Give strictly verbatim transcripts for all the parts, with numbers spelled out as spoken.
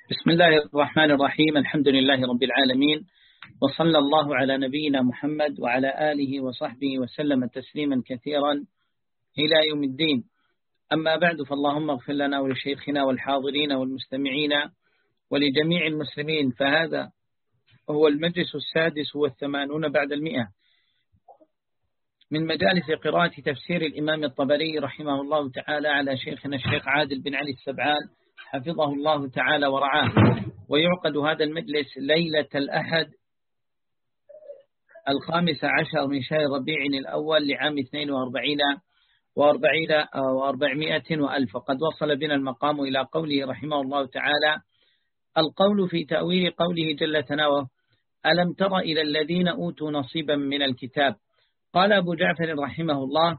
بسم الله الرحمن الرحيم. الحمد لله رب العالمين، وصلى الله على نبينا محمد وعلى آله وصحبه وسلم تسليما كثيرا إلى يوم الدين. أما بعد، فاللهم اغفر لنا ولشيخنا والحاضرين والمستمعين ولجميع المسلمين. فهذا هو المجلس السادس والثمانون بعد المئة من مجالس قراءة تفسير الإمام الطبري رحمه الله تعالى على شيخنا الشيخ عادل بن علي السبعان حفظه الله تعالى ورعاه. ويعقد هذا المجلس ليلة الأحد الخامس عشر من شهر ربيع الأول لعام اثنين وأربعين وأربعين وأربعمائة وألف. وقد وصل بنا المقام إلى قوله رحمه الله تعالى: القول في تأويل قوله جل ثناؤه: ألم تر إلى الذين أوتوا نصيبا من الكتاب. قال أبو جعفر رحمه الله: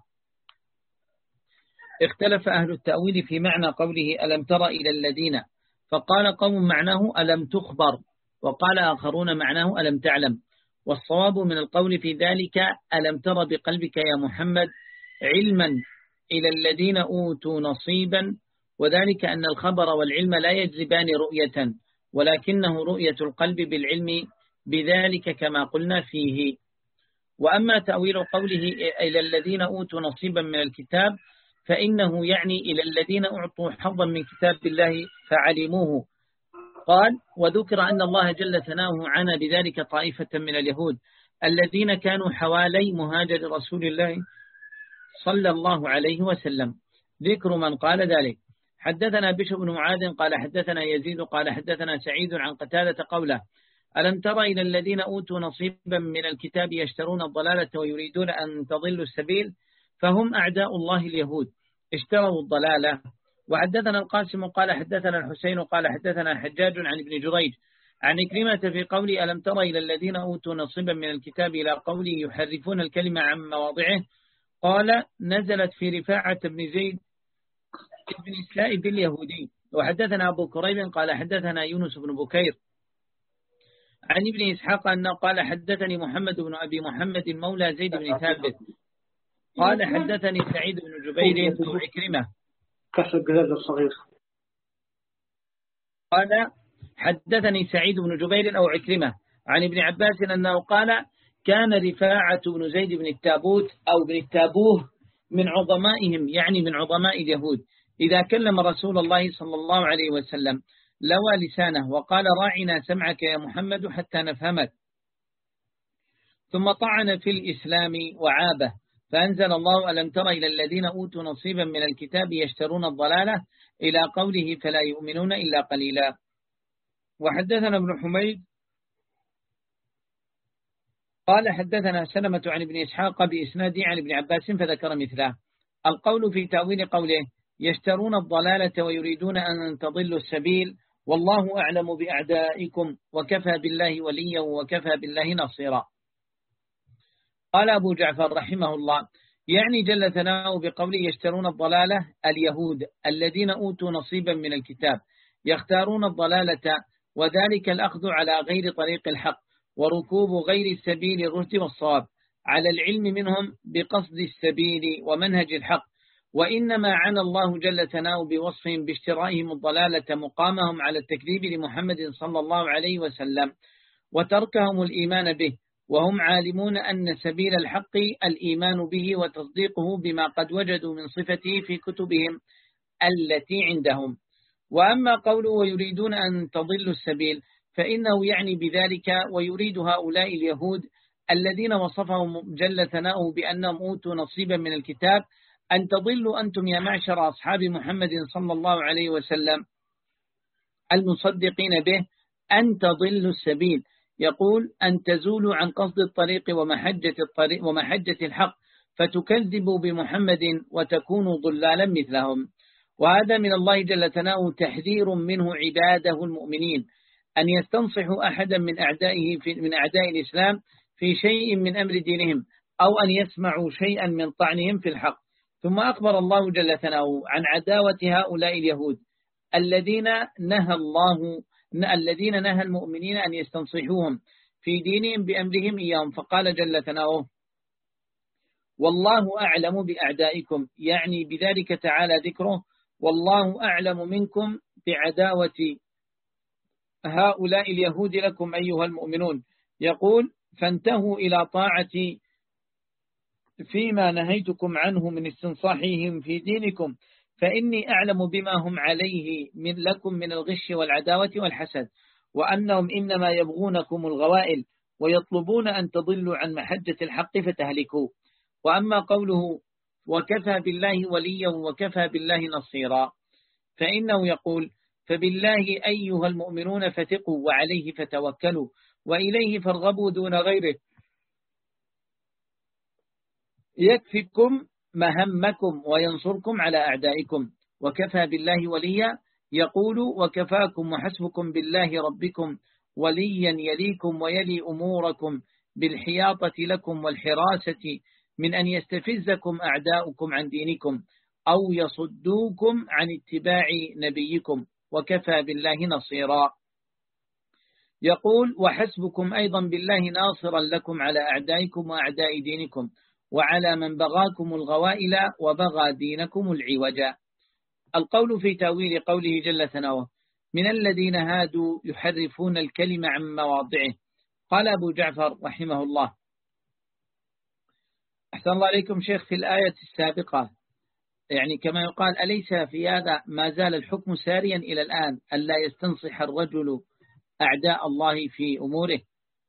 اختلف أهل التأويل في معنى قوله ألم تر إلى الذين، فقال قوم معناه ألم تخبر، وقال آخرون معناه ألم تعلم. والصواب من القول في ذلك ألم تر بقلبك يا محمد علما إلى الذين أوتوا نصيبا، وذلك أن الخبر والعلم لا يجذبان رؤية، ولكنه رؤية القلب بالعلم بذلك كما قلنا فيه. وأما تأويل قوله إلى الذين أوتوا نصيبا من الكتاب فإنه يعني إلى الذين أعطوا حظا من كتاب الله فعلموه. قال: وذكر أن الله جل ثناؤه عنى بذلك طائفة من اليهود الذين كانوا حوالي مهاجر رسول الله صلى الله عليه وسلم. ذكر من قال ذلك: حدثنا بشر بن معاذ قال حدثنا يزيد قال حدثنا سعيد عن قتادة قوله: ألم تر إلى الذين أوتوا نصيبا من الكتاب يشترون الضلالة ويريدون أن تضلوا السبيل، فهم أعداء الله اليهود اشتروا الضلالة. وحدثنا القاسم قال حدثنا الحسين قال حدثنا حجاج عن ابن جريج عن كلمة في قوله ألم تر إلى الذين أوتوا نصيبا من الكتاب إلى قوله يحرفون الكلمة عن مواضعه، قال: نزلت في رفاعة بن زيد بن السائب اليهودي. وحدثنا أبو كريب قال حدثنا يونس بن بكير عن ابن إسحاق أنه قال حدثني محمد بن أبي محمد مولى زيد بن ثابت قال حدثني سعيد بن جبير أو عكرمة كسر الجلاد الصغير قال حدثني سعيد بن جبير أو عكرمة عن ابن عباس أنه قال: كان رفاعة بن زيد بن التابوت أو بن التابوه من عظمائهم، يعني من عظماء اليهود، إذا كلم رسول الله صلى الله عليه وسلم لوى لسانه وقال: راعنا سمعك يا محمد حتى نفهمك. ثم طعن في الإسلام وعابه، فأنزل الله: ألم تر إلى الذين أوتوا نصيبا من الكتاب يشترون الضلالة إلى قوله فلا يؤمنون إلا قليلا. وحدثنا ابن حميد قال حدثنا سلمة عن ابن إسحاق بإسنادي عن ابن عباس فذكر مثله. القول في تأويل قوله يشترون الضلالة ويريدون أن تضلوا السبيل: والله أعلم بأعدائكم وكفى بالله وليا وكفى بالله نصيرا. قال أبو جعفر رحمه الله: يعني جل ثناؤه بقوله يشترون الضلالة اليهود الذين أوتوا نصيبا من الكتاب، يختارون الضلالة، وذلك الأخذ على غير طريق الحق وركوب غير السبيل الرشد والصواب، على العلم منهم بقصد السبيل ومنهج الحق. وإنما عنى الله جل ثناؤه بوصفهم باشترائهم الضلالة مقامهم على التكذيب لمحمد صلى الله عليه وسلم وتركهم الإيمان به، وهم عالمون أن سبيل الحق الإيمان به وتصديقه بما قد وجدوا من صفته في كتبهم التي عندهم. وأما قوله ويريدون أن تضلوا السبيل فإنه يعني بذلك ويريد هؤلاء اليهود الذين وصفهم جل ثناؤه بأنهم أوتوا نصيبا من الكتاب أن تضلوا أنتم يا معشر أصحاب محمد صلى الله عليه وسلم المصدقين به، أن تضلوا السبيل، يقول أن تزولوا عن قصد الطريق ومحجة الطريق ومحجة الحق فتكذبوا بمحمد وتكونوا ضلالا مثلهم. وهذا من الله جل ثناؤه تحذير منه عباده المؤمنين أن يستنصحوا أحدا من أعدائه في من أعداء الإسلام في شيء من أمر دينهم، أو أن يسمعوا شيئا من طعنهم في الحق. ثم أخبر الله جل ثناؤه عن عداوة هؤلاء اليهود الذين نهى الله الذين نهى المؤمنين أن يستنصحوهم في دينهم بأمرهم إياهم، فقال جل ثناؤه: والله أعلم بأعدائكم، يعني بذلك تعالى ذكره: والله أعلم منكم بعداوة هؤلاء اليهود لكم أيها المؤمنون. يقول فانتهوا إلى طاعتي فيما نهيتكم عنه من استنصاحهم في دينكم، فإني أعلم بما هم عليه من لكم من الغش والعداوة والحسد، وأنهم إنما يبغونكم الغوائل ويطلبون أن تضلوا عن محجة الحق فتهلكوا. وأما قوله وكفى بالله وليا وكفى بالله نصيرا، فإنه يقول فبالله أيها المؤمنون فتقوا وعليه فتوكلوا وإليه فارغبوا دون غيره، يكفيكم مهمكم وينصركم على أعدائكم. وكفى بالله وليا يقول وكفاكم وحسبكم بالله ربكم وليا يليكم ويلي أموركم بالحياطة لكم والحراسة من أن يستفزكم أعداؤكم عن دينكم أو يصدوكم عن اتباع نبيكم، وكفى بالله نصيرا. يقول وحسبكم أيضا بالله ناصرا لكم على أعدائكم وأعداء دينكم وعلى من بغاكم الغوائل وبغى دينكم العوجا. القول في تأويل قوله جل ثناؤه من الذين هادوا يحرفون الكلم عن مواضعه. قال أبو جعفر رحمه الله أحسن الله عليكم شيخ، في الآية السابقة يعني كما يقال أليس في هذا ما زال الحكم ساريا إلى الآن ألا يستنصح الرجل أعداء الله في أموره؟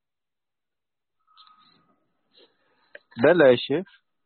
بلى يا شيخ.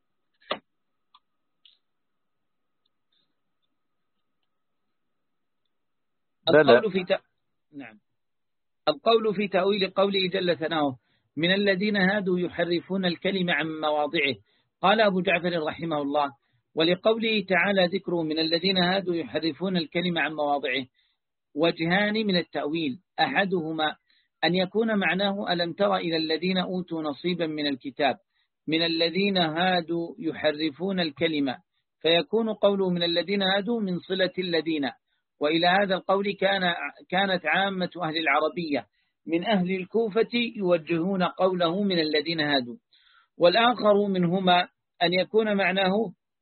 القول في ت... نعم القول في تأويل قوله جل ثناؤه من الذين هادوا يحرفون الكلم عن مواضعه. قال أبو جعفر رحمه الله ولقوله تعالى ذكره من الذين هادوا يحرفون الكلم عن مواضعه وجهان من التأويل، أحدهما أن يكون معناه ألم تر إلى الذين أوتوا نصيبا من الكتاب من الذين هادوا يحرفون الكلمة، فيكون قوله من الذين هادوا من صلة الذين. وإلى هذا القول كان كانت عامة أهل العربية من أهل الكوفة يوجهون قوله من الذين هادوا. والآخر منهما أن يكون معناه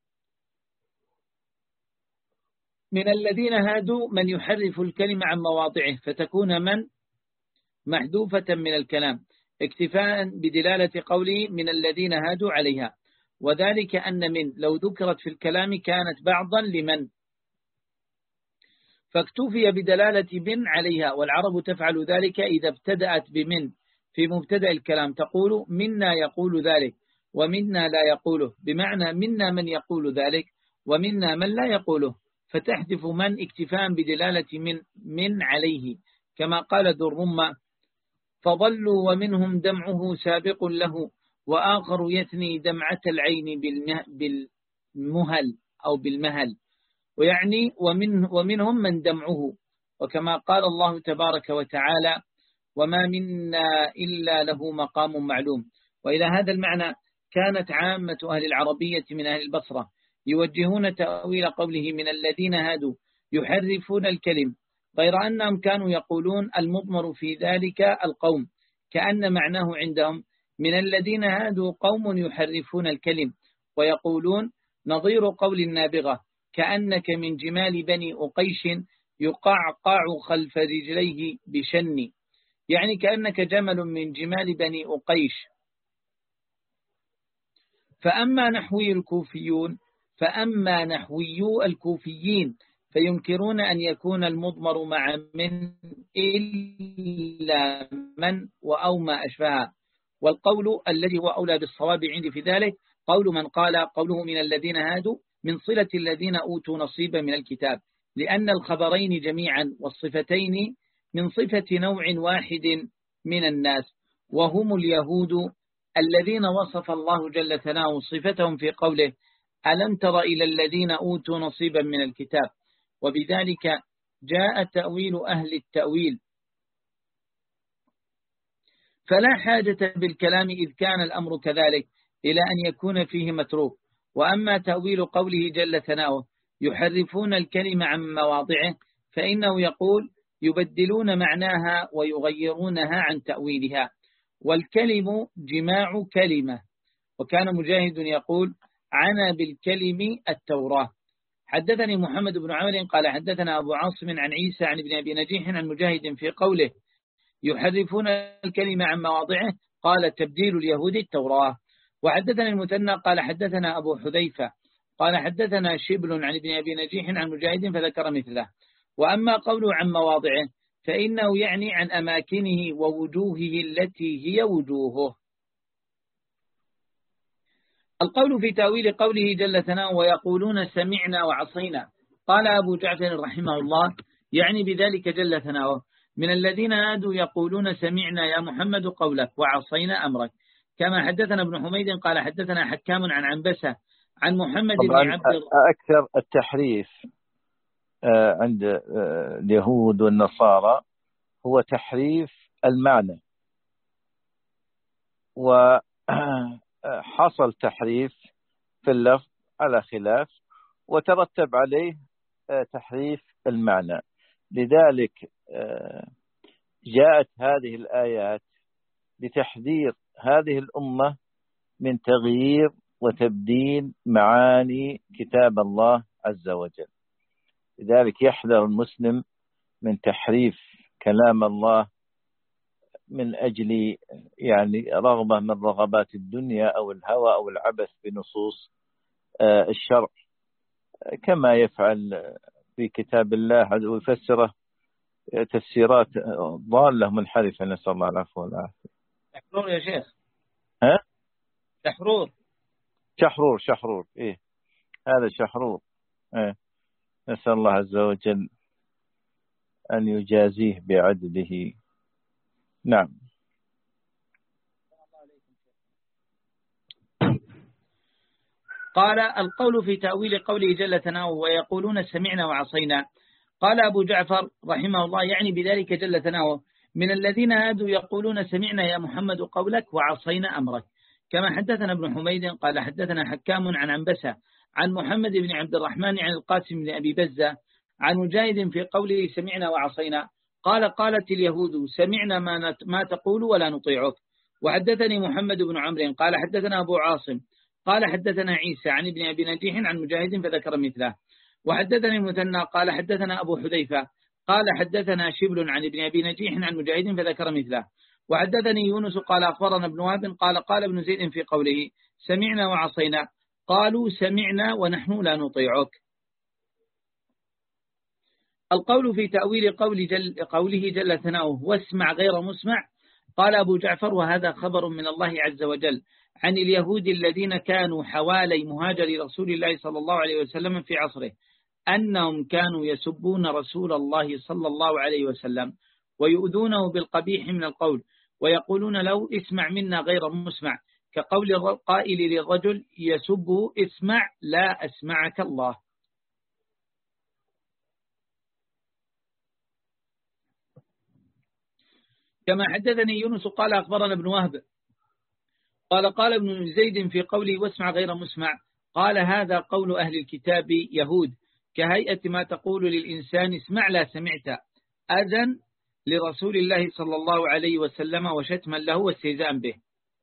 من الذين هادوا من يحرف الكلمة عن مواضعه، فتكون من محذوفة من الكلام اكتفاء بدلالة قوله من الذين هادوا عليها، وذلك أن من لو ذكرت في الكلام كانت بعضا لمن، فاكتفي بدلالة من عليها. والعرب تفعل ذلك إذا ابتدأت بمن في مبتدأ الكلام، تقول منا يقول ذلك ومنا لا يقوله، بمعنى منا من يقول ذلك ومنا من لا يقوله، فتحذف من اكتفاء بدلالة من من عليه، كما قال ذو الرمة فضلوا ومنهم دمعه سابق له وآخر يثني دمعة العين بالمهل أو بالمهل، ويعني ومن ومنهم من دمعه، وكما قال الله تبارك وتعالى وما منا إلا له مقام معلوم. وإلى هذا المعنى كانت عامة أهل العربية من أهل البصرة يوجهون تأويل قوله من الذين هادوا يحرفون الكلم، غير أنهم كانوا يقولون المضمر في ذلك القوم، كأن معناه عندهم من الذين هادوا قوم يحرفون الكلم، ويقولون نظير قول النابغة كأنك من جمال بني أقيش يقعقع خلف رجليه بشن، يعني كأنك جمل من جمال بني أقيش. فأما نحوي الكوفيون فأما نحويو الكوفيين فينكرون أن يكون المضمر مع من إلا من وأو ما أشبهها. والقول الذي هو أولى بالصواب عندي في ذلك قول من قال قوله من الذين هادوا من صلة الذين أوتوا نصيبا من الكتاب، لأن الخبرين جميعا والصفتين من صفة نوع واحد من الناس، وهم اليهود الذين وصف الله جل ثناؤه صفتهم في قوله ألم تر إلى الذين أوتوا نصيبا من الكتاب. وبذلك جاء تأويل أهل التأويل، فلا حاجة بالكلام إذ كان الأمر كذلك إلى أن يكون فيه متروك. وأما تأويل قوله جل ثناؤه يحرفون الكلمة عن مواضعه، فإنه يقول يبدلون معناها ويغيرونها عن تأويلها، والكلم جماع كلمة. وكان مجاهد يقول عنا بالكلم التوراة، حدثني محمد بن عمرو قال حدثنا أبو عاصم عن عيسى عن ابن أبي نجيح عن مجاهد في قوله يحرفون الكلمة عن مواضعه قال تبديل اليهود التوراة. وحدثنا المثنى قال حدثنا أبو حذيفة قال حدثنا شبل عن ابن أبي نجيح عن مجاهد فذكر مثله. وأما قوله عن مواضعه فإنه يعني عن أماكنه ووجوهه التي هي وجوهه. القول في تأويل قوله جل ثناؤه ويقولون سمعنا وعصينا. قال أبو جعفر رحمه الله يعني بذلك جل ثناؤه من الذين هادوا يقولون سمعنا يا محمد قولك وعصينا أمرك. كما حدثنا ابن حميد قال حدثنا حكام عن عنبسة عن محمد بن عبد أكثر التحريف عند اليهود والنصارى هو تحريف المعنى، وحصل تحريف في اللفظ على خلاف وترتب عليه تحريف المعنى. لذلك جاءت هذه الآيات لتحذير هذه الأمة من تغيير وتبديل معاني كتاب الله عز وجل. لذلك يحذر المسلم من تحريف كلام الله من أجل يعني رغبة من رغبات الدنيا أو الهوى أو العبث بنصوص الشرع، كما يفعل في كتاب الله ويفسره تفسيرات ضالة منحرفة، نسأل الله العفو والعافية. شحرور يا شيخ. ها؟ شحرور. شحرور شحرور إيه هذا شحرور. إيه نسأل الله عز وجل أن يجازيه بعدله. نعم. قال القول في تأويل قوله جل ثناؤه ويقولون سمعنا وعصينا. قال أبو جعفر رحمه الله يعني بذلك جل ثناؤه من الذين هادوا يقولون سمعنا يا محمد قولك وعصينا أمرك. كما حدثنا ابن حميد قال حدثنا حكام عن عنبسة عن محمد بن عبد الرحمن عن القاسم بن أبي بزة عن مجاهد في قوله سمعنا وعصينا قال قالت اليهود سمعنا ما, ما تقول ولا نطيعك. وحدثني محمد بن عمرو قال حدثنا أبو عاصم قال حدثنا عيسى عن ابن أبي نجيح عن مجاهد فذكر مثله. وحدثني المثنى قال حدثنا أبو حذيفة قال حدثنا شبل عن ابن أبي نجيح عن مجاهد فذكر مثله. وحدثني يونس قال أخبرنا ابن وهب قال قال ابن زيد في قوله سمعنا وعصينا قالوا سمعنا ونحن لا نطيعك. القول في تأويل قول جل قوله جل ثناؤه واسمع غير مسمع. قال أبو جعفر وهذا خبر من الله عز وجل عن اليهود الذين كانوا حوالي مهاجر رسول الله صلى الله عليه وسلم في عصره أنهم كانوا يسبون رسول الله صلى الله عليه وسلم ويؤذونه بالقبيح من القول ويقولون له اسمع منا غير مسمع كقول القائل للرجل يسب اسمع لا أسمعك الله. كما حدثني يونس قال أخبرنا ابن وهب قال قال ابن زيد في قوله واسمع غير مسمع قال هذا قول أهل الكتاب يهود كهيئة ما تقول للإنسان اسمع لا سمعت أذن لرسول الله صلى الله عليه وسلم وشتما له واستهزاء به.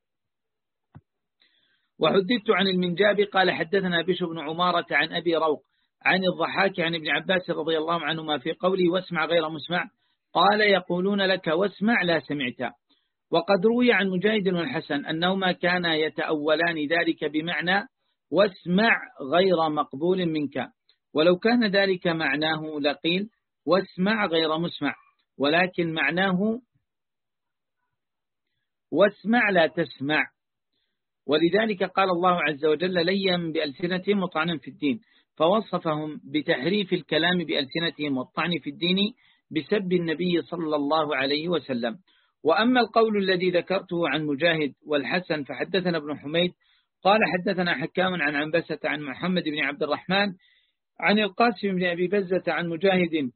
وحدثت عن المنجاب قال حدثنا بشر بن عمارة عن أبي روق عن الضحاك عن ابن عباس رضي الله عنهما في قوله واسمع غير مسمع قال يقولون لك واسمع لا سمعت. وقد روي عن مجاهد والحسن أنهما كانا يتأولان ذلك بمعنى واسمع غير مقبول منك، ولو كان ذلك معناه لقيل واسمع غير مسمع، ولكن معناه واسمع لا تسمع. ولذلك قال الله عز وجل ليا بألسنتهم وطعنا في الدين، فوصفهم بتحريف الكلام بألسنتهم والطعن في الدين بسب النبي صلى الله عليه وسلم. وأما القول الذي ذكرته عن مجاهد والحسن فحدثنا ابن حميد قال حدثنا حكام عن عنبسة عن محمد بن عبد الرحمن عن القاسم بن أبي بزة عن مجاهد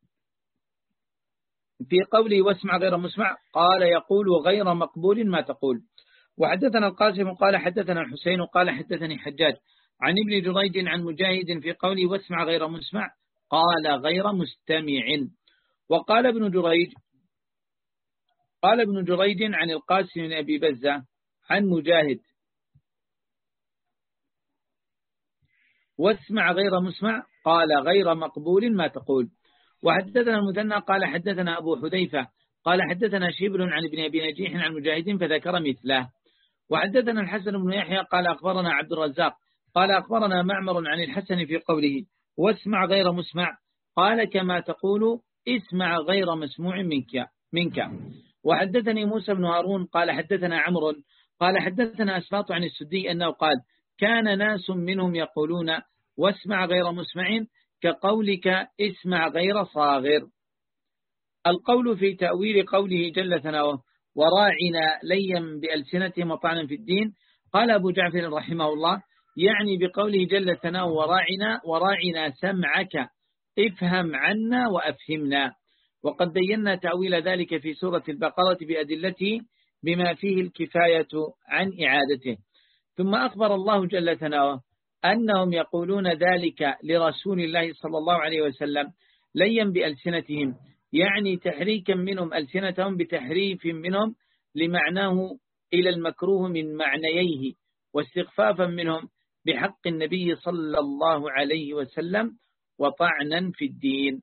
في قوله واسمع غير مسمع قال يقول غير مقبول ما تقول. وحدثنا القاسم قال حدثنا الحسين قال حدثني حجاج عن ابن جريج عن مجاهد في قوله واسمع غير مسمع قال غير مستمع. وقال ابن جريج قال ابن جريج عن القاسم بن أبي بزة عن مجاهد واسمع غير مسمع قال غير مقبول ما تقول. وحدثنا المثنى قال حدثنا أبو حذيفة قال حدثنا شبل عن ابن أبي نجيح عن مجاهد فذكر مثله. وحدثنا الحسن بن يحيى قال أخبرنا عبد الرزاق قال أخبرنا معمر عن الحسن في قوله واسمع غير مسمع قال كما تقول اسمع غير مسموع منك منك. وحدثني موسى بن هارون قال حدثنا عمرو قال حدثنا أسباط عن السدي أنه قال كان ناس منهم يقولون واسمع غير مسمع كقولك اسمع غير صاغر. القول في تأويل قوله جل ثناؤه وراعنا ليا بألسنتهم وطعنا في الدين قال أبو جعفر رحمه الله يعني بقوله جل ثناؤه وراعنا وراعنا سمعك افهم عنا وأفهمنا. وقد بينا تأويل ذلك في سورة البقرة بأدلته بما فيه الكفاية عن إعادته. ثم أخبر الله جل ثناؤه أنهم يقولون ذلك لرسول الله صلى الله عليه وسلم ليا بألسنتهم يعني تحريكا منهم ألسنتهم بتحريف منهم لمعناه إلى المكروه من معنييه واستخفافا منهم بحق النبي صلى الله عليه وسلم وطعنا في الدين.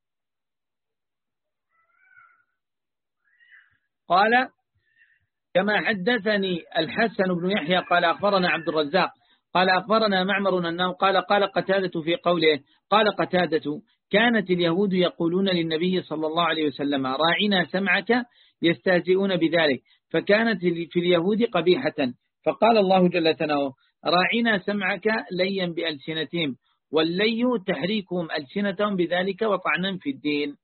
قال كما حدثني الحسن بن يحيى قال أخبرنا عبد الرزاق قال أخبرنا معمر أنه قال قال قتادة في قوله قال قتادة كانت اليهود يقولون للنبي صلى الله عليه وسلم راعنا سمعك يستهزئون بذلك فكانت في اليهود قبيحة فقال الله جل ثناؤه راعنا سمعك ليا بألسنتهم واللي تحريكهم ألسنتهم بذلك وطعنا في الدين.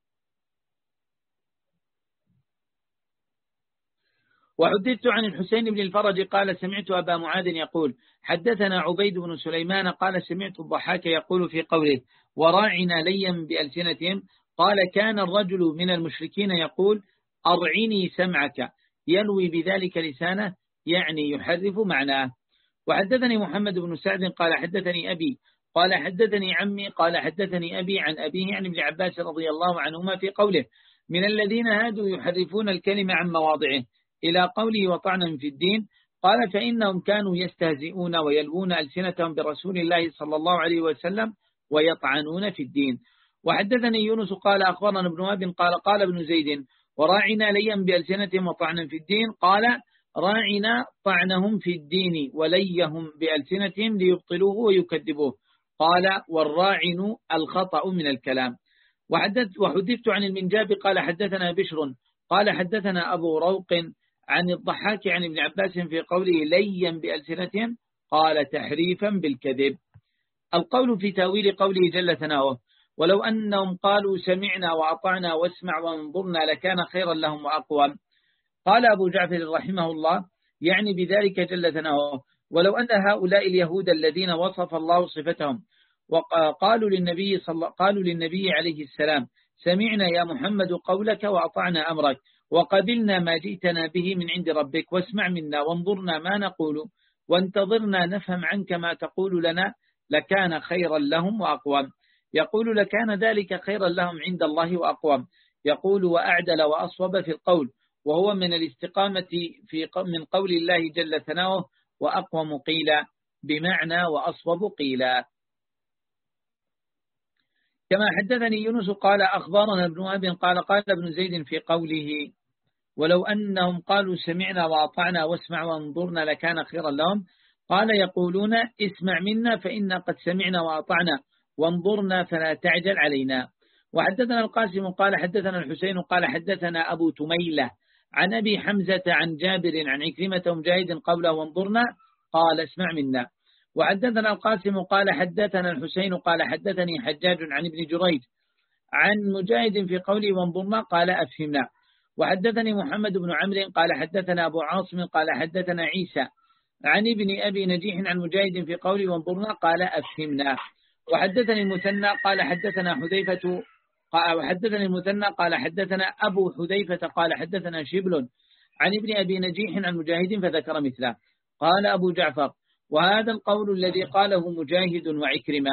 وحدثت عن الحسين بن الفرج قال سمعت أبا معاذ يقول حدثنا عبيد بن سليمان قال سمعت الضحاك يقول في قوله وراعنا ليا بألسنتهم قال كان الرجل من المشركين يقول أرعني سمعك ينوي بذلك لسانه يعني يحرف معناه. وحدثني محمد بن سعد قال حدثني أبي قال حدثني عمي قال حدثني أبي عن أبيه عن ابن عباس رضي الله عنهما في قوله من الذين هادوا يحرفون الكلمة عن مواضعه إلى قوله وطعنا في الدين قال فإنهم كانوا يستهزئون ويلوون ألسنتهم برسول الله صلى الله عليه وسلم ويطعنون في الدين. وحدثني يونس قال أخبرنا ابن وهب قال قال ابن زيد وراعنا ليا بألسنتهم وطعنا في الدين قال راعنا طعنهم في الدين وليهم بألسنتهم ليبطلوه ويكذبوه قال والراعن الخطأ من الكلام. وحدثت, وحدثت عن المنجاب قال حدثنا بشر قال حدثنا أبو روق عن الضحاك عن ابن عباس في قوله ليا بألسنتهم قال تحريفا بالكذب. القول في تاويل قوله جل ثناؤه ولو أنهم قالوا سمعنا وأطعنا واسمع وانظرنا لكان خيرا لهم وأقوم. قال أبو جعفر رحمه الله يعني بذلك جل ثناؤه ولو أن هؤلاء اليهود الذين وصف الله صفتهم وقالوا للنبي صلى قالوا للنبي عليه السلام سمعنا يا محمد قولك وأطعنا أمرك وقبلنا ما جئتنا به من عند ربك واسمع منا وانظرنا ما نقول وانتظرنا نفهم عنك ما تقول لنا لكان خيرا لهم وأقوم. يقول لكان ذلك خيرا لهم عند الله وأقوم. يقول وأعدل وأصوب في القول وهو من الاستقامة في من قول الله جل ثناؤه وأقوم قيلا بمعنى وأصوب قيلا. كما حدثني يونس قال أخبرنا ابن وهب قال قال ابن زيد في قوله ولو أنهم قالوا سمعنا وأطعنا واسمع وانظرنا لكان خيرا لهم قال يقولون اسمع منا فإنا قد سمعنا وأطعنا وانظرنا فلا تعجل علينا. وحدثنا القاسم قال حدثنا الحسين قال حدثنا أبو تميلة عن أبي حمزة عن جابر عن عكرمة ومجاهد قوله وانظرنا قال اسمع منا. وحدثنا القاسم قال حدثنا الحسين قال حدثني حجاج عن ابن جريج عن مجاهد في قوله وانظرنا قال أفهمنا. وحدثني محمد بن عمرو قال حدثنا أبو عاصم قال حدثنا عيسى عن ابن أبي نجيح عن مجاهد في قوله وانظرنا قال أفهمنا. وحدثني المثنى قال حدثنا حذيفة وحدثني المثنى قال حدثنا أبو حذيفة قال حدثنا شبل عن ابن أبي نجيح عن مجاهد فذكر مثله. قال أبو جعفر وهذا القول الذي قاله مجاهد وعكرمة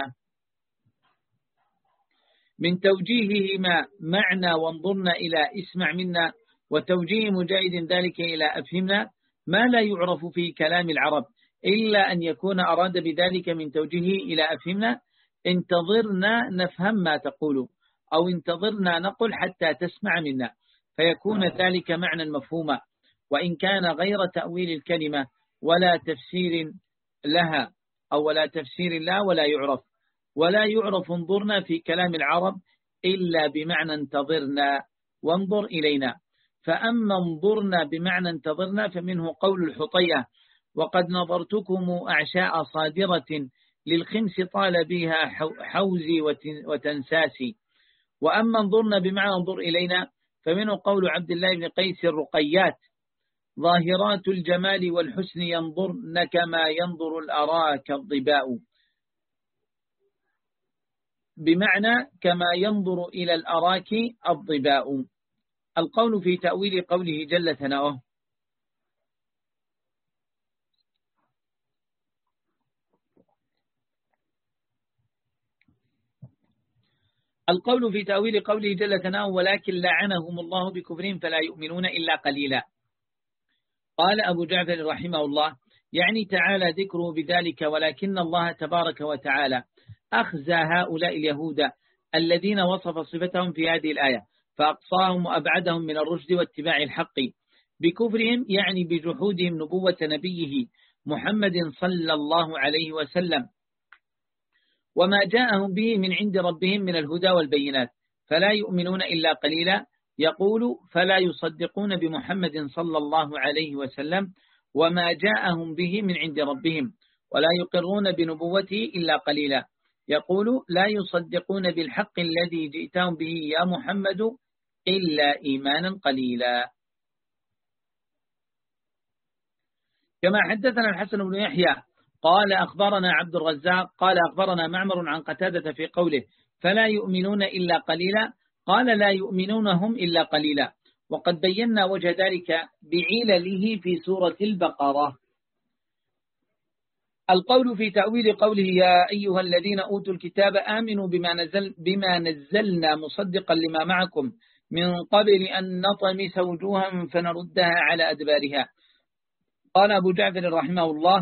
من توجيههما معنى وانظرنا إلى اسمع منا وتوجيه مجاهد ذلك إلى أفهمنا ما لا يعرف في كلام العرب إلا أن يكون أراد بذلك من توجيهه إلى أفهمنا انتظرنا نفهم ما تقول، أو انتظرنا نقل حتى تسمع منا، فيكون ذلك معنى مفهوما، وإن كان غير تأويل الكلمة ولا تفسير لها أو ولا تفسير لها ولا يعرف ولا يعرف انظرنا في كلام العرب إلا بمعنى انتظرنا وانظر إلينا. فأما انظرنا بمعنى انتظرنا فمنه قول الحطيئة وقد نظرتكم أعشاء صادرة للخمس طال بها حوزي وتنساسي. وأما انظرنا بمعنى انظر إلينا فمنه قول عبد الله بن قيس الرقيات ظاهرات الجمال والحسن ينظرن كما ينظر الأراك الضباء، بمعنى كما ينظر إلى الأراك الضباء. القول في تأويل قوله جل ثناؤه القول في تأويل قوله جل ثناؤه ولكن لعنهم الله بكفرهم فلا يؤمنون إلا قليلا. قال أبو جعفر رحمه الله يعني تعالى ذكره بذلك، ولكن الله تبارك وتعالى أخزى هؤلاء اليهود الذين وصف صفتهم في هذه الآية فأقصاهم وأبعدهم من الرشد واتباع الحق بكفرهم، يعني بجحودهم نبوة نبيه محمد صلى الله عليه وسلم وما جاءهم به من عند ربهم من الهدى والبينات، فلا يؤمنون إلا قليلا. يقول فلا يصدقون بمحمد صلى الله عليه وسلم وما جاءهم به من عند ربهم، ولا يقرون بنبوته إلا قليلا. يقول لا يصدقون بالحق الذي جئتهم به يا محمد إلا إيمانا قليلا. كما حدثنا الحسن بن يحيى قال أخبرنا عبد الرزاق قال أخبرنا معمر عن قتادة في قوله فلا يؤمنون إلا قليلا، قال لا يؤمنون هم إلا قليلا، وقد بينا وجه ذلك بعلله في سورة البقرة. القول في تأويل قوله يا أيها الذين أوتوا الكتاب آمنوا بما, نزل بما نزلنا مصدقا لما معكم من قبل أن نطمس وجوها فنردها على أدبارها. قال أبو جعفر رحمه الله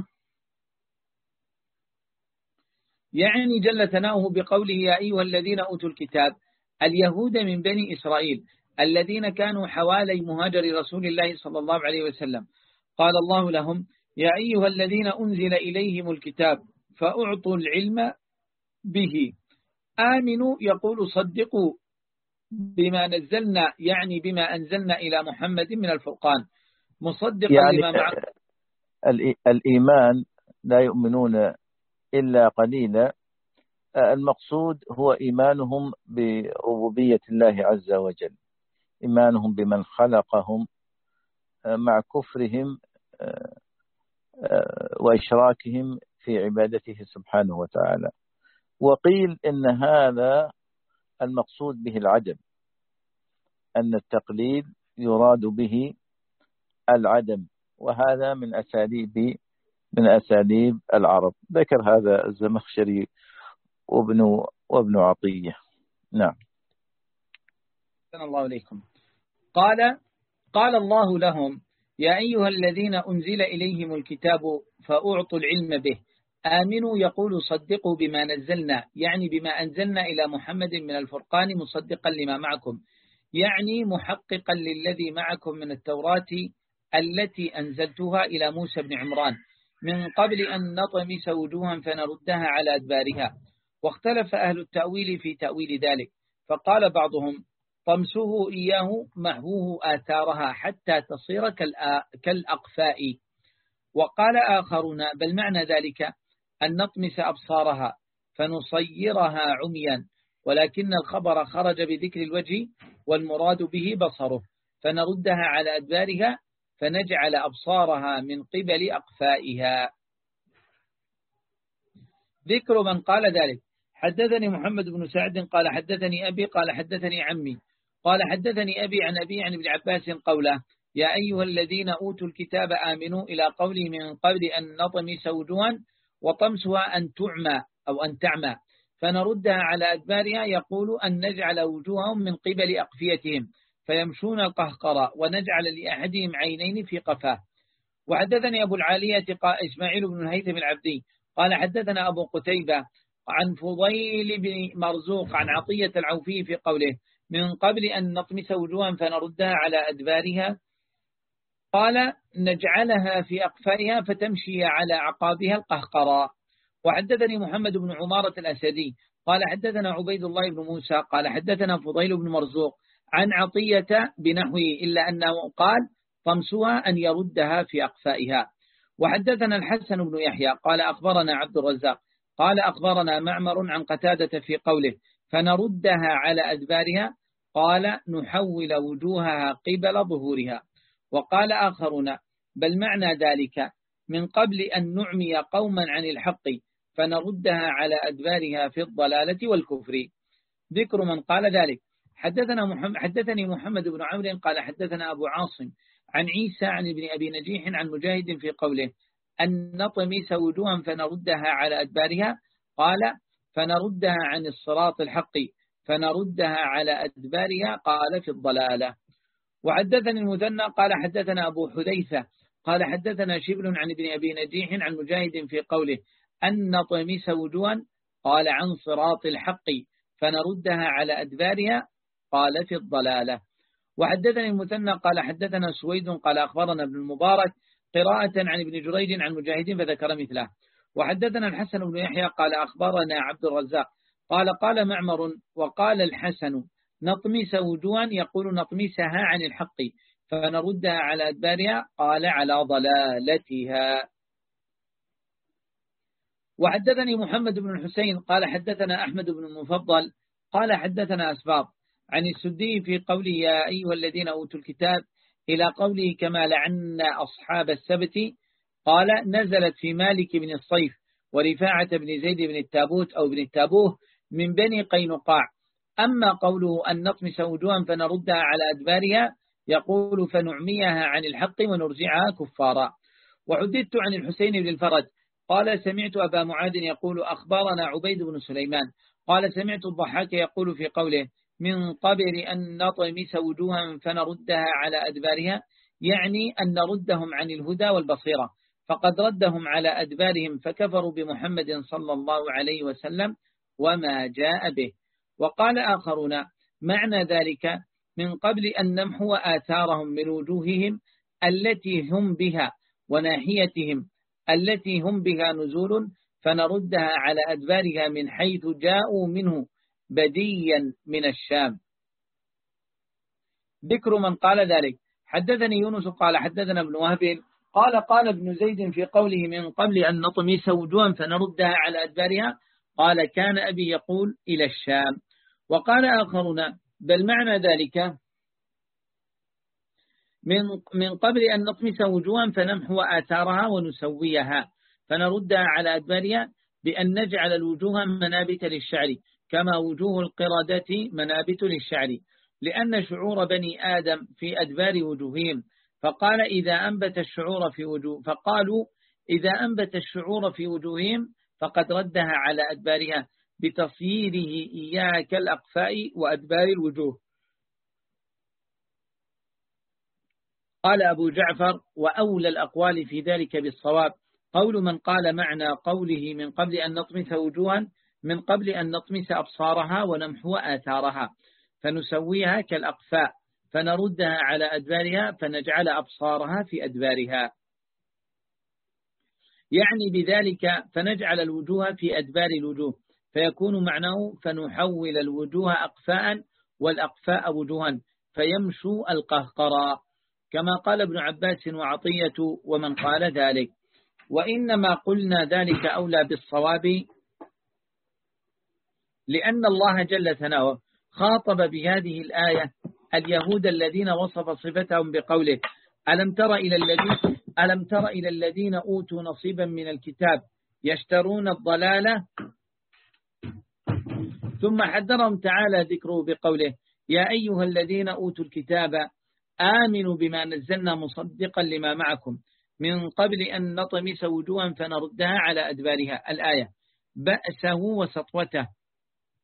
يعني جل ثناؤه بقوله يا أيها الذين أوتوا الكتاب اليهود من بني إسرائيل الذين كانوا حوالي مهاجر رسول الله صلى الله عليه وسلم. قال الله لهم يا أيها الذين أنزل إليهم الكتاب فأعطوا العلم به آمنوا، يقول صدقوا بما نزلنا يعني بما أنزلنا إلى محمد من الفرقان مصدقا يعني لما معه. الإيمان لا يؤمنون إلا قليلا، المقصود هو إيمانهم بربوبية الله عز وجل، إيمانهم بمن خلقهم مع كفرهم وإشراكهم في عبادته سبحانه وتعالى. وقيل إن هذا المقصود به العدم، أن التقليد يراد به العدم، وهذا من أساليب من أساليب العرب. ذكر هذا الزمخشري وابن وابن عطية. نعم. السلام الله عليكم. قال قال الله لهم يا أيها الذين أنزل إليهم الكتاب فأعطوا العلم به آمنوا، يقول صدقوا بما نزلنا يعني بما أنزلنا إلى محمد من الفرقان مصدقا لما معكم، يعني محققا للذي معكم من التوراة التي أنزلتها إلى موسى بن عمران من قبل أن نطمس وجوها فنردها على أدبارها. واختلف أهل التأويل في تأويل ذلك، فقال بعضهم طمسه إياه محوه آثارها حتى تصير كالأقفاء، وقال آخرون بل معنى ذلك أن نطمس أبصارها فنصيرها عميا، ولكن الخبر خرج بذكر الوجه والمراد به بصره، فنردها على أدبارها فنجعل أبصارها من قبل أقفائها. ذكر من قال ذلك حدثني محمد بن سعد قال حدثني أبي قال حدثني عمي قال حدثني أبي عن أبي عن ابن عباس قوله يا أيها الذين أوتوا الكتاب آمنوا إلى قوله من قبل أن نطمس وجوها، وطمسها أن تعمى أو أن تعمى فنردها على أدبارها، يقول أن نجعل وجوههم من قبل أقفيتهم فيمشون القهقرة ونجعل لأحدهم عينين في قفاه. وحدثني أبو العالية إسماعيل بن الهيثم العبدي قال حدثنا أبو قتيبة عن فضيل بن مرزوق عن عطية العوفي في قوله من قبل أن نطمس وجوها فنردها على أدبارها قال نجعلها في أقفائها فتمشي على عقابها القهقراء. وحدثني محمد بن عمارة الأسدي قال حدثنا عبيد الله بن موسى قال حدثنا فضيل بن مرزوق عن عطية بنحوه إلا أنه قال طمسها أن يردها في أقفائها. وحدثنا الحسن بن يحيى قال أخبرنا عبد الرزاق قال أخبرنا معمر عن قتادة في قوله فنردها على أدبارها قال نحول وجوهها قبل ظهورها. وقال آخرون بل معنى ذلك من قبل أن نعمي قوما عن الحق فنردها على أدبارها في الضلالة والكفر. ذكر من قال ذلك. حدثنا محمد حدثني محمد بن عمرو قال حدثنا أبو عاصم عن عيسى عن ابن أبي نجيح عن مجاهد في قوله أن نطمس وجوها فنردها على أدبارها قال فنردها عن الصراط الحق فنردها على أدبارها قال في الضلالة. وحدثني المثنى قال حدثنا أبو حذيفة قال حدثنا شبل عن ابن أبي نجيح عن مجاهد في قوله أن نطمس وجوها قال عن صراط الحق فنردها على أدبارها قال في الضلالة. وحدثني المثنى قال حدثنا سويد قال أخبرنا ابن المبارك قراءة عن ابن جريج عن مجاهد فذكر مثله. وحدثنا الحسن بن يحيى قال أخبرنا عبد الرزاق قال قال معمر وقال الحسن نطمس وجوها يقول نطمسها عن الحق فنردها على أدبارها قال على ضلالتها. وحدثني محمد بن الحسين قال حدثنا أحمد بن المفضل قال حدثنا أسباط عن السدي في قوله يا أيها الذين أوتوا الكتاب إلى قوله كما لعنا أصحاب السبت قال نزلت في مالك بن الصيف ورفاعة بن زيد بن التابوت أو بن التابوه من بني قينقاع. أما قوله أن نطمس وجوها فنردها على أدبارها يقول فنعميها عن الحق ونرجعها كفارا. وحدثت عن الحسين بن الفرج قال سمعت أبا معاذ يقول أخبرنا عبيد بن سليمان قال سمعت الضحاك يقول في قوله من قبل أن نطمس وجوها فنردها على أدبارها يعني أن نردهم عن الهدى والبصيرة فقد ردهم على أدبارهم فكفروا بمحمد صلى الله عليه وسلم وما جاء به. وقال آخرون معنى ذلك من قبل أن نمحو آثارهم من وجوههم التي هم بها وناحيتهم التي هم بها نزول فنردها على أدبارها من حيث جاءوا منه بديا من الشام. ذكر من قال ذلك. حدثني يونس قال حدثنا ابن وهب قال قال ابن زيد في قوله من قبل أن نطمس وجوها فنردها على أدبارها قال كان أبي يقول إلى الشام. وقال آخرون بل معنى ذلك من من قبل أن نطمس وجوها فنمحو آثارها ونسويها فنردها على أدبارها بأن نجعل الوجوه منابت للشعر كما وجوه القردة منابت للشعر لأن شعور بني آدم في أدبار وجوههم فقال إذا أنبت الشعور في وجوه فقالوا إذا أنبت الشعور في وجوههم فقد ردها على أدبارها بتصييره إياها كالأقفاء وأدبار الوجوه. قال أبو جعفر وأولى الأقوال في ذلك بالصواب قول من قال معنى قوله من قبل أن نطمس وجوها من قبل أن نطمس أبصارها ونمحو آثارها فنسويها كالأقفاء فنردها على أدبارها فنجعل أبصارها في أدبارها يعني بذلك فنجعل الوجوه في أدبار الوجوه فيكون معناه فنحول الوجوه أقفاء والأقفاء وجوها فيمشوا القهقراء كما قال ابن عباس وعطية ومن قال ذلك. وإنما قلنا ذلك أولى بالصواب لأن الله جل ثناؤه خاطب بهذه الآية اليهود الذين وصف صفتهم بقوله ألم تر إلى الذين ألم تر إلى الذين أوتوا نصيبا من الكتاب يشترون الضلالة ثم حذرهم تعالى ذكره بقوله يا أيها الذين أوتوا الكتاب آمنوا بما نزلنا مصدقا لما معكم من قبل أن نطمس وجوها فنردها على أدبارها الآية بأسه وسطوته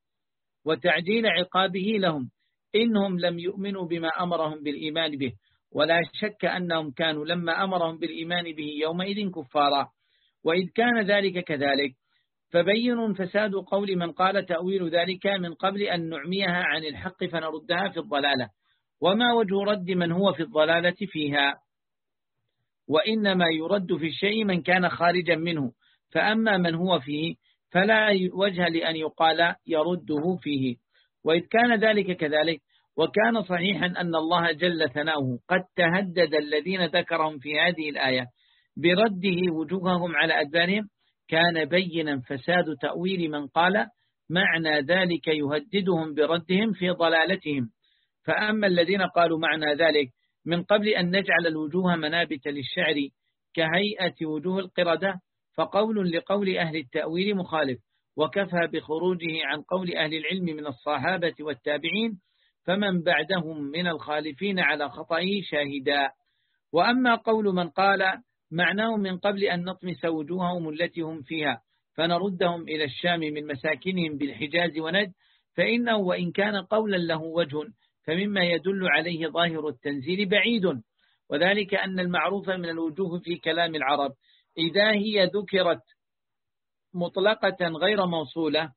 وتعجيل عقابه لهم إنهم لم يؤمنوا بما أمرهم بالإيمان به ولا شك أنهم كانوا لما أمرهم بالإيمان به يومئذ كفارا. وإذ كان ذلك كذلك فبين فساد قول من قال تأويل ذلك من قبل أن نعميها عن الحق فنردها في الضلالة، وما وجه رد من هو في الضلالة فيها؟ وإنما يرد في الشيء من كان خارجا منه، فأما من هو فيه فلا وجه لأن يقال يرده فيه. وإذ كان ذلك كذلك وكان صحيحا أن الله جل ثناؤه قد تهدد الذين ذكرهم في هذه الآية برده وجوههم على أدبارهم، كان بينا فساد تأويل من قال معنى ذلك يهددهم بردهم في ضلالتهم. فأما الذين قالوا معنى ذلك من قبل أن نجعل الوجوه منابت للشعر كهيئة وجوه القردة، فقول لقول أهل التأويل مخالف، وكفى بخروجه عن قول أهل العلم من الصحابة والتابعين، فمن بعدهم من الخالفين على خطئه شاهدا. وأما قول من قال معناه من قبل أن نطمس وجوههم التي هم فيها فنردهم إلى الشام من مساكنهم بالحجاز وند، فإنه وإن كان قولا له وجه فمما يدل عليه ظاهر التنزيل بعيد، وذلك أن المعروف من الوجوه في كلام العرب إذا هي ذكرت مطلقة غير موصولة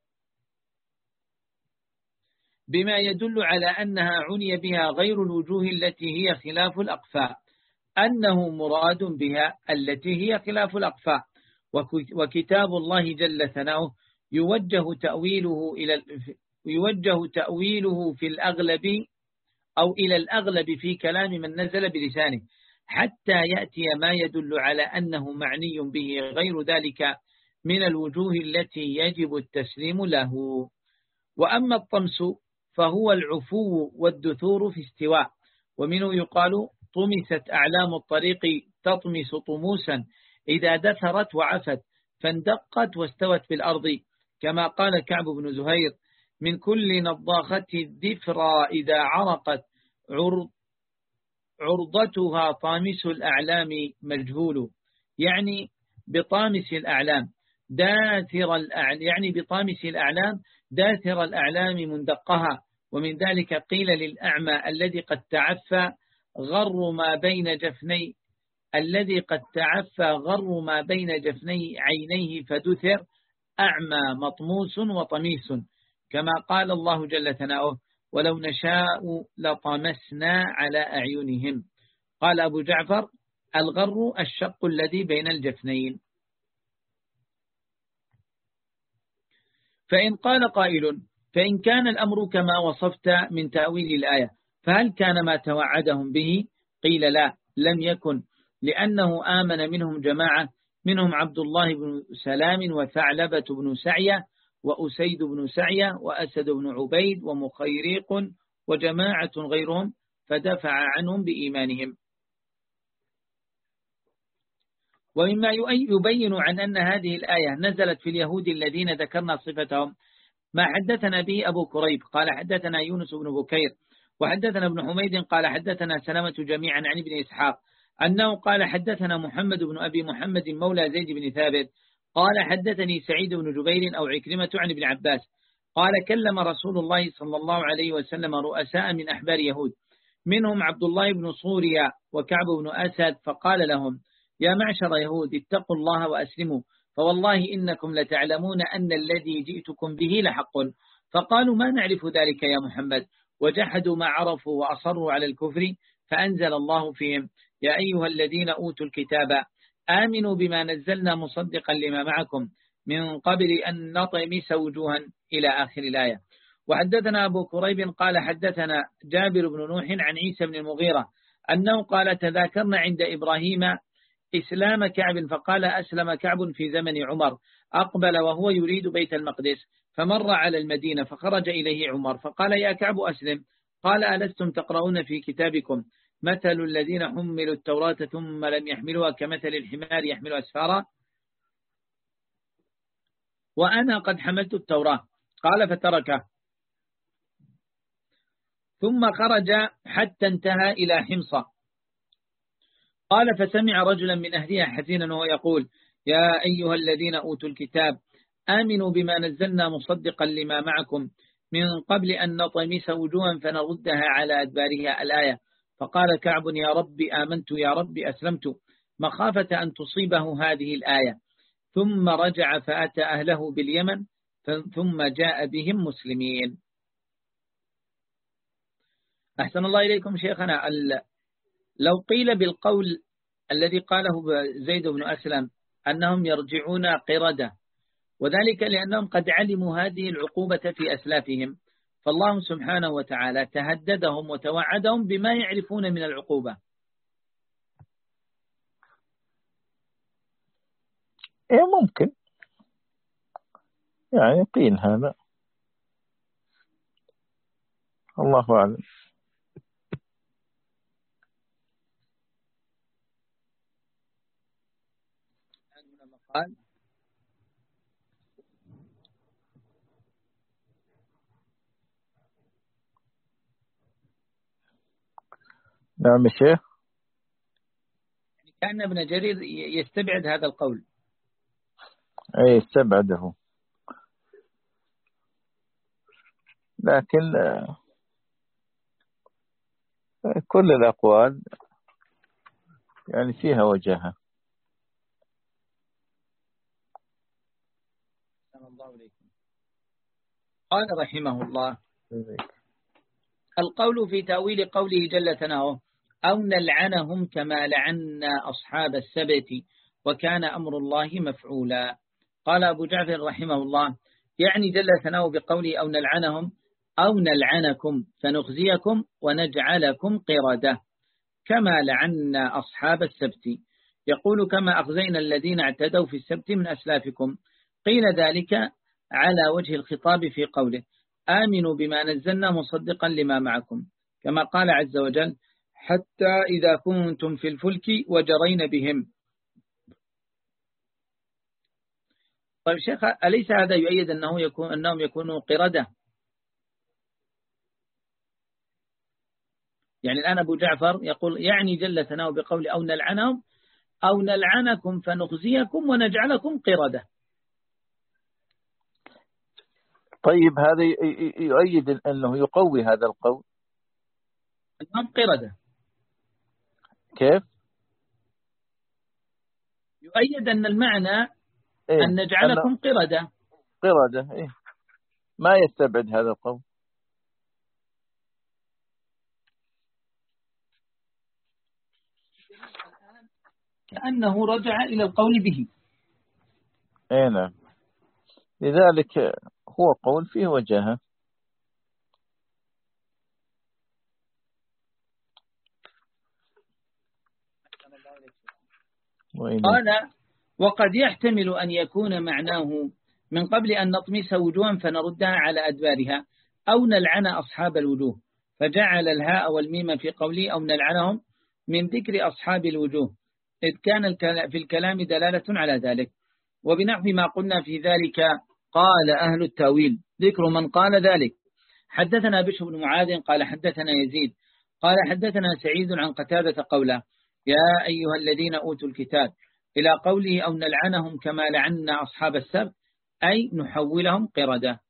بما يدل على أنها عني بها غير الوجوه التي هي خلاف الأقفاء، أنه مراد بها التي هي خلاف الأقفاء. وكتاب الله جل ثناؤه يوجه تأويله إلى يوجه تأويله في الأغلب أو إلى الأغلب في كلام من نزل بلسانه، حتى يأتي ما يدل على أنه معني به غير ذلك من الوجوه التي يجب التسليم له. وأما الطمس فهو العفو والدثور في استواء، ومنه يقال طمست أعلام الطريق تطمس طموسا إذا دثرت وعفت فاندقت واستوت بالأرض، كما قال كعب بن زهير من كل نضاخة الذفرى إذا عرقت عرضتها طامس الأعلام مجهول، يعني بطامس الأعلام داثر الأعلام يعني بطامس الأعلام داثر الأعلام مندقها. ومن ذلك قيل للأعمى الذي قد تعفى غر ما بين جفني الذي قد تعفى غر ما بين جفني عينيه فدثر أعمى مطموس وطميس، كما قال الله جل ثناؤه ولو نشاء لطمسنا على أعينهم. قال أبو جعفر الغر الشق الذي بين الجفنين. فإن قال قائل فإن كان الأمر كما وصفت من تأويل الآية فهل كان ما توعدهم به؟ قيل لا، لم يكن، لأنه آمن منهم جماعة، منهم عبد الله بن سلام وثعلبة بن سعية وأسيد بن سعية وأسد بن عبيد ومخيريق وجماعة غيرهم، فدفع عنهم بإيمانهم. ومما يبين عن أن هذه الآية نزلت في اليهود الذين ذكرنا صفتهم ما حدثنا به أبو كريب قال حدثنا يونس بن بكير وحدثنا ابن حميد قال حدثنا سلمة جميعا عن ابن إسحاق أنه قال حدثنا محمد بن أبي محمد مولى زيد بن ثابت قال حدثني سعيد بن جبير أو عكرمة عن ابن عباس قال كلم رسول الله صلى الله عليه وسلم رؤساء من أحبار يهود منهم عبد الله بن صوريا وكعب بن أسد، فقال لهم يا معشر يهود اتقوا الله وأسلموا، فوالله إنكم لتعلمون أن الذي جئتكم به لحق. فقالوا ما نعرف ذلك يا محمد، وجحدوا ما عرفوا وأصروا على الكفر، فأنزل الله فيهم يا أيها الذين أوتوا الكتاب آمنوا بما نزلنا مصدقا لما معكم من قبل أن نطمس وجوها إلى آخر الآية. وحدثنا أبو كريب قال حدثنا جابر بن نوح عن عيسى بن المغيرة أنه قال تذاكرنا عند إبراهيم إسلام كعب، فقال أسلم كعب في زمن عمر، أقبل وهو يريد بيت المقدس فمر على المدينة فخرج إليه عمر فقال يا كعب أسلم، قال ألستم تقرؤون في كتابكم مثل الذين حملوا التوراة ثم لم يحملوها كمثل الحمار يحمل أسفارا، وأنا قد حملت التوراة، قال فتركه ثم خرج حتى انتهى إلى حمصة، قال فسمع رجلا من أهلها حزينا وهو يقول يا أيها الذين أوتوا الكتاب آمنوا بما نزلنا مصدقا لما معكم من قبل أن نطمس وجوها فنردها على أدبارها الآية. فقال كعب يا رب آمنت يا رب أسلمت مخافة أن تصيبه هذه الآية، ثم رجع فأتى أهله باليمن ثم جاء بهم مسلمين. أحسن الله إليكم شيخنا. لو قيل بالقول الذي قاله زيد بن أسلم أنهم يرجعون قردة، وذلك لأنهم قد علموا هذه العقوبة في أسلافهم، فالله سبحانه وتعالى تهددهم وتوعدهم بما يعرفون من العقوبة. إيه ممكن يعني قيل هذا، الله أعلم. قال نعم الشيخ. كأن ابن جرير يستبعد هذا القول. أي استبعده، لكن كل الأقوال يعني فيها وجهة. قال رحمه الله القول في تأويل قوله جل ثناؤه أو نلعنهم كما لعنا أصحاب السبت وكان أمر الله مفعولا. قال أبو جعفر رحمه الله يعني جل ثناؤه بقوله أو نلعنهم أو نلعنكم فنخزيكم ونجعلكم قردة كما لعنا أصحاب السبت، يقول كما أخزينا الذين اعتدوا في السبت من أسلافكم. قيل ذلك على وجه الخطاب في قوله آمنوا بما نزلنا مصدقا لما معكم، كما قال عز وجل حتى إذا كنتم في الفلك وجرين بهم. طيب شيخ، أليس هذا يؤيد أنه يكون أنهم يكونوا قردة؟ يعني الآن أبو جعفر يقول يعني جل ثناؤه بقول أو نلعنهم أو نلعنكم فنخزيكم ونجعلكم قردة. طيب هذا يؤيد أنه يقوي هذا القول أنهم قردة. كيف؟ يؤيد أن المعنى إيه؟ أن نجعلكم قردة. قردة إيه؟ ما يستبعد هذا القول. كأنه رجع إلى القول به. إيه نعم، لذلك هو قول فيه وجهة. قال وقد يحتمل أن يكون معناه من قبل أن نطمس وجوها فنردها على أدبارها أو نلعن أصحاب الوجوه، فجعل الهاء والميم في قوله أو نلعنهم من ذكر أصحاب الوجوه، إذ كان في الكلام دلالة على ذلك. وبنحو ما قلنا في ذلك قال أهل التاويل ذكر من قال ذلك. حدثنا بشر بن معاذ قال حدثنا يزيد قال حدثنا سعيد عن قتادة قوله يا أيها الذين أوتوا الكتاب إلى قوله أو نلعنهم كما لعنا أصحاب السبت أي نحولهم قردة.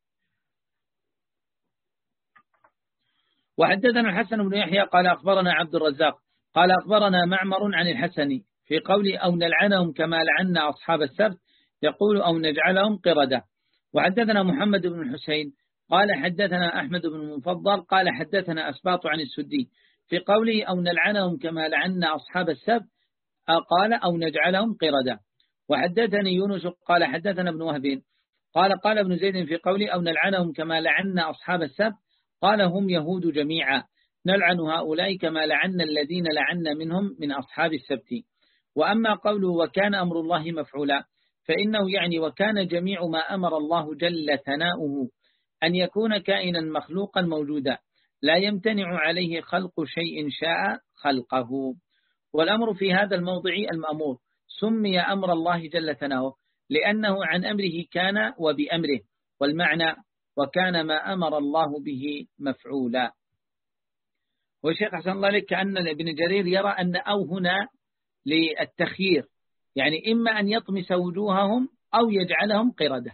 وحدثنا الحسن بن يحيى قال أخبرنا عبد الرزاق قال أخبرنا معمر عن الحسن في قول أو نلعنهم كما لعنا أصحاب السبت يقول أو نجعلهم قردة. وحدثنا محمد بن الحسين قال حدثنا أحمد بن المفضل قال حدثنا أسباط عن السدي في قوله أو نلعنهم كما لعنا أصحاب السبت قال أو نجعلهم قردة. وحدثني يونس قال حدثنا ابن وهب قال قال ابن زيد في قوله أو نلعنهم كما لعنا أصحاب السبت قال هم يهود جميعا نلعن هؤلاء كما لعنا الذين لعنا منهم من أصحاب السبت. وأما قوله وكان أمر الله مفعولا فإنه يعني وكان جميع ما أمر الله جل ثناؤه أن يكون كائنا مخلوقا موجودا لا يمتنع عليه خلق شيء شاء خلقه. والأمر في هذا الموضع المأمور سمي أمر الله جل ثناؤه لأنه عن أمره كان وبأمره، والمعنى وكان ما أمر الله به مفعولا. والشيخ حسن الله لك كأن ابن جرير يرى أن أو هنا للتخيير، يعني إما أن يطمس وجوههم أو يجعلهم قردة.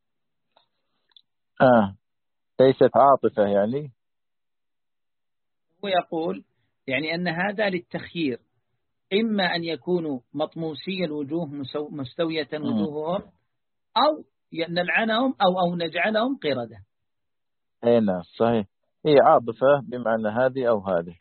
آه ليست عاطفة يعني. هو يقول يعني أن هذا للتخيير، إما أن يكونوا مطموسي الوجوه مستوية وجوههم، أو نلعنهم أو أو نجعلهم قردة. أي نعم صحيح، هي عاطفة بمعنى هذه أو هذه.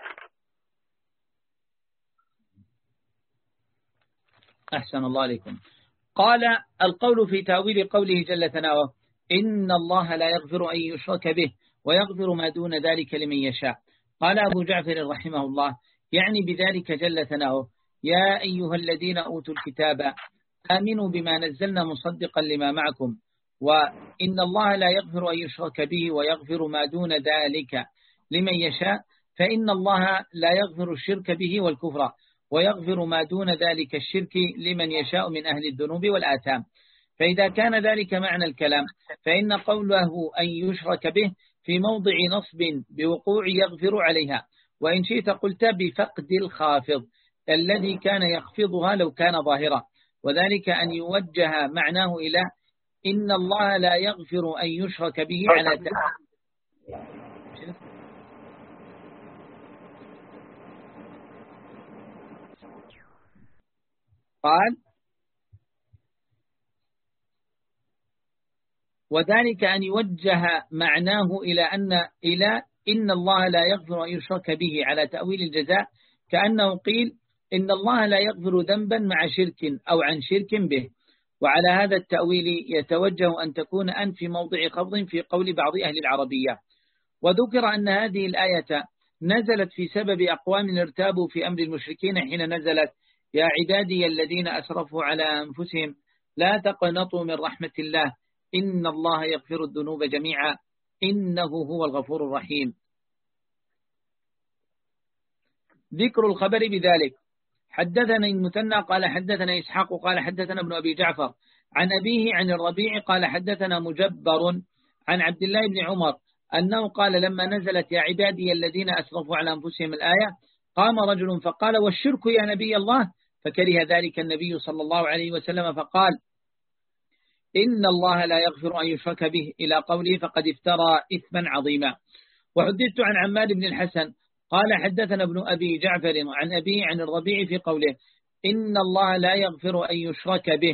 أحسن الله عليكم. قال القول في تأويل قوله جل ثناؤه إن الله لا يغفر أن يشرك به ويغفر ما دون ذلك لمن يشاء. قال أبو جعفر رحمه الله يعني بذلك جل ثناؤه يا أيها الذين أوتوا الكتاب آمنوا بما نزلنا مصدقا لما معكم وإن الله لا يغفر أن يشرك به ويغفر ما دون ذلك لمن يشاء، فإن الله لا يغفر الشرك به والكفر ويغفر ما دون ذلك الشرك لمن يشاء من أهل الذنوب والآثام. فإذا كان ذلك معنى الكلام فإن قوله أن يشرك به في موضع نصب بوقوع يغفر عليها، وإن شئت قلت بفقد الخافض الذي كان يخفضها لو كان ظاهرا، وذلك أن يوجه معناه إلى إن الله لا يغفر أن يشرك به على تأويل. قال وذلك أن يوجه معناه إلى أن إلى إن الله لا يغفر أن يشرك به على تأويل الجزاء، كأنه قيل إن الله لا يغفر ذنبا مع شرك أو عن شرك به. وعلى هذا التأويل يتوجه أن تكون أن في موضع خفض في قول بعض أهل العربية. وذكر أن هذه الآية نزلت في سبب أقوام ارتابوا في أمر المشركين حين نزلت يا عبادي الذين أسرفوا على أنفسهم لا تقنطوا من رحمة الله إن الله يغفر الذنوب جميعا إنه هو الغفور الرحيم. ذكر الخبر بذلك حدثنا المثنى قال حدثنا إسحاق قال حدثنا ابن أبي جعفر عن أبيه عن الربيع قال حدثنا مجبر عن عبد الله بن عمر أنه قال لما نزلت يا عبادي الذين أسرفوا على أنفسهم الآية قام رجل فقال والشرك يا نبي الله، فكره ذلك النبي صلى الله عليه وسلم فقال إن الله لا يغفر أن يشرك به إلى قوله فقد افترى إثما عظيما. وحدثت عن عماد بن الحسن قال حدثنا ابن أبي جعفر عن أبي عن الربيع في قوله إن الله لا يغفر أن يشرك به،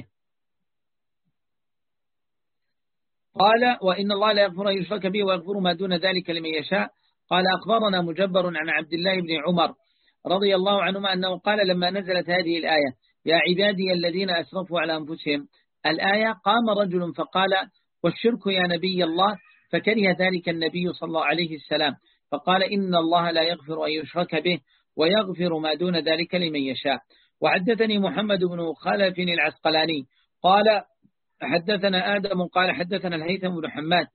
قال وإن الله لا يغفر أن يشرك به ويغفر ما دون ذلك لمن يشاء. قال أخبرنا مجبر عن عبد الله بن عمر رضي الله عنهما أنه قال لما نزلت هذه الآية يا عبادي الذين أسرفوا على أنفسهم الآية قام رجل فقال والشرك يا نبي الله، فكره ذلك النبي صلى الله عليه وسلم فقال إن الله لا يغفر أن يشرك به ويغفر ما دون ذلك لمن يشاء. وحدثني محمد بن خلف العسقلاني قال حدثنا آدم قال حدثنا الهيثم بن حماد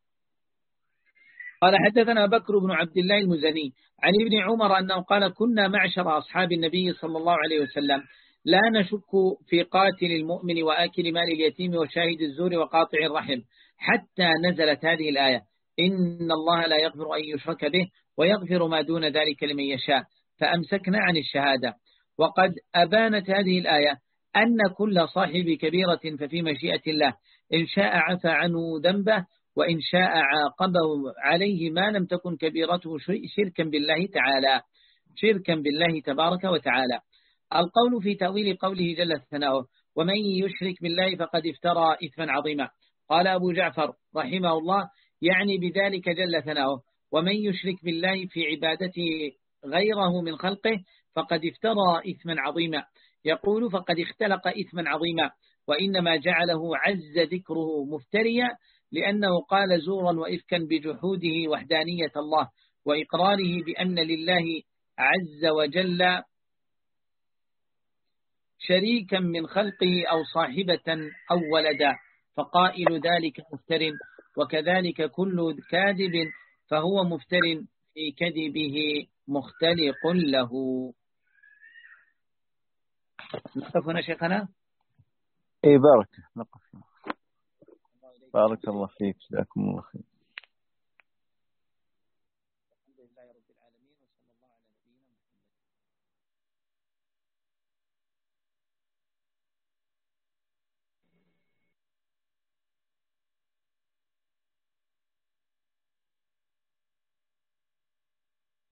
قال حدثنا بكر بن عبد الله المزني عن ابن عمر أنه قال كنا معشر أصحاب النبي صلى الله عليه وسلم لا نشك في قاتل المؤمن وآكل مال اليتيم وشاهد الزور وقاطع الرحم حتى نزلت هذه الآية إن الله لا يغفر أن يشرك به ويغفر ما دون ذلك لمن يشاء، فأمسكنا عن الشهادة. وقد أبانت هذه الآية أن كل صاحب كبيرة ففي مشيئة الله إن شاء عفى عنه ذنبه وإن شاء عاقبه عليه ما لم تكن كبيرته شركا بالله تعالى شركا بالله تبارك وتعالى. القول في تأويل قوله جل ثناؤه ومن يشرك بالله فقد افترى إثما عظيما. قال أبو جعفر رحمه الله يعني بذلك جل ثناؤه ومن يشرك بالله في عبادته غيره من خلقه فقد افترى إثما عظيما. يقول فقد اختلق إثما عظيما، وإنما جعله عز ذكره مفتريا لأنه قال زورا وإفكا بجحوده وحدانية الله وإقراره بأن لله عز وجل شريكا من خلقه أو صاحبة أو ولدا، فقائل ذلك مفتر، وكذلك كل كاذب فهو مفتر في كذبه مختلق له. نقف هنا شيخنا. اي بارك نقف. بارك الله فيك، جزاكم الله خير.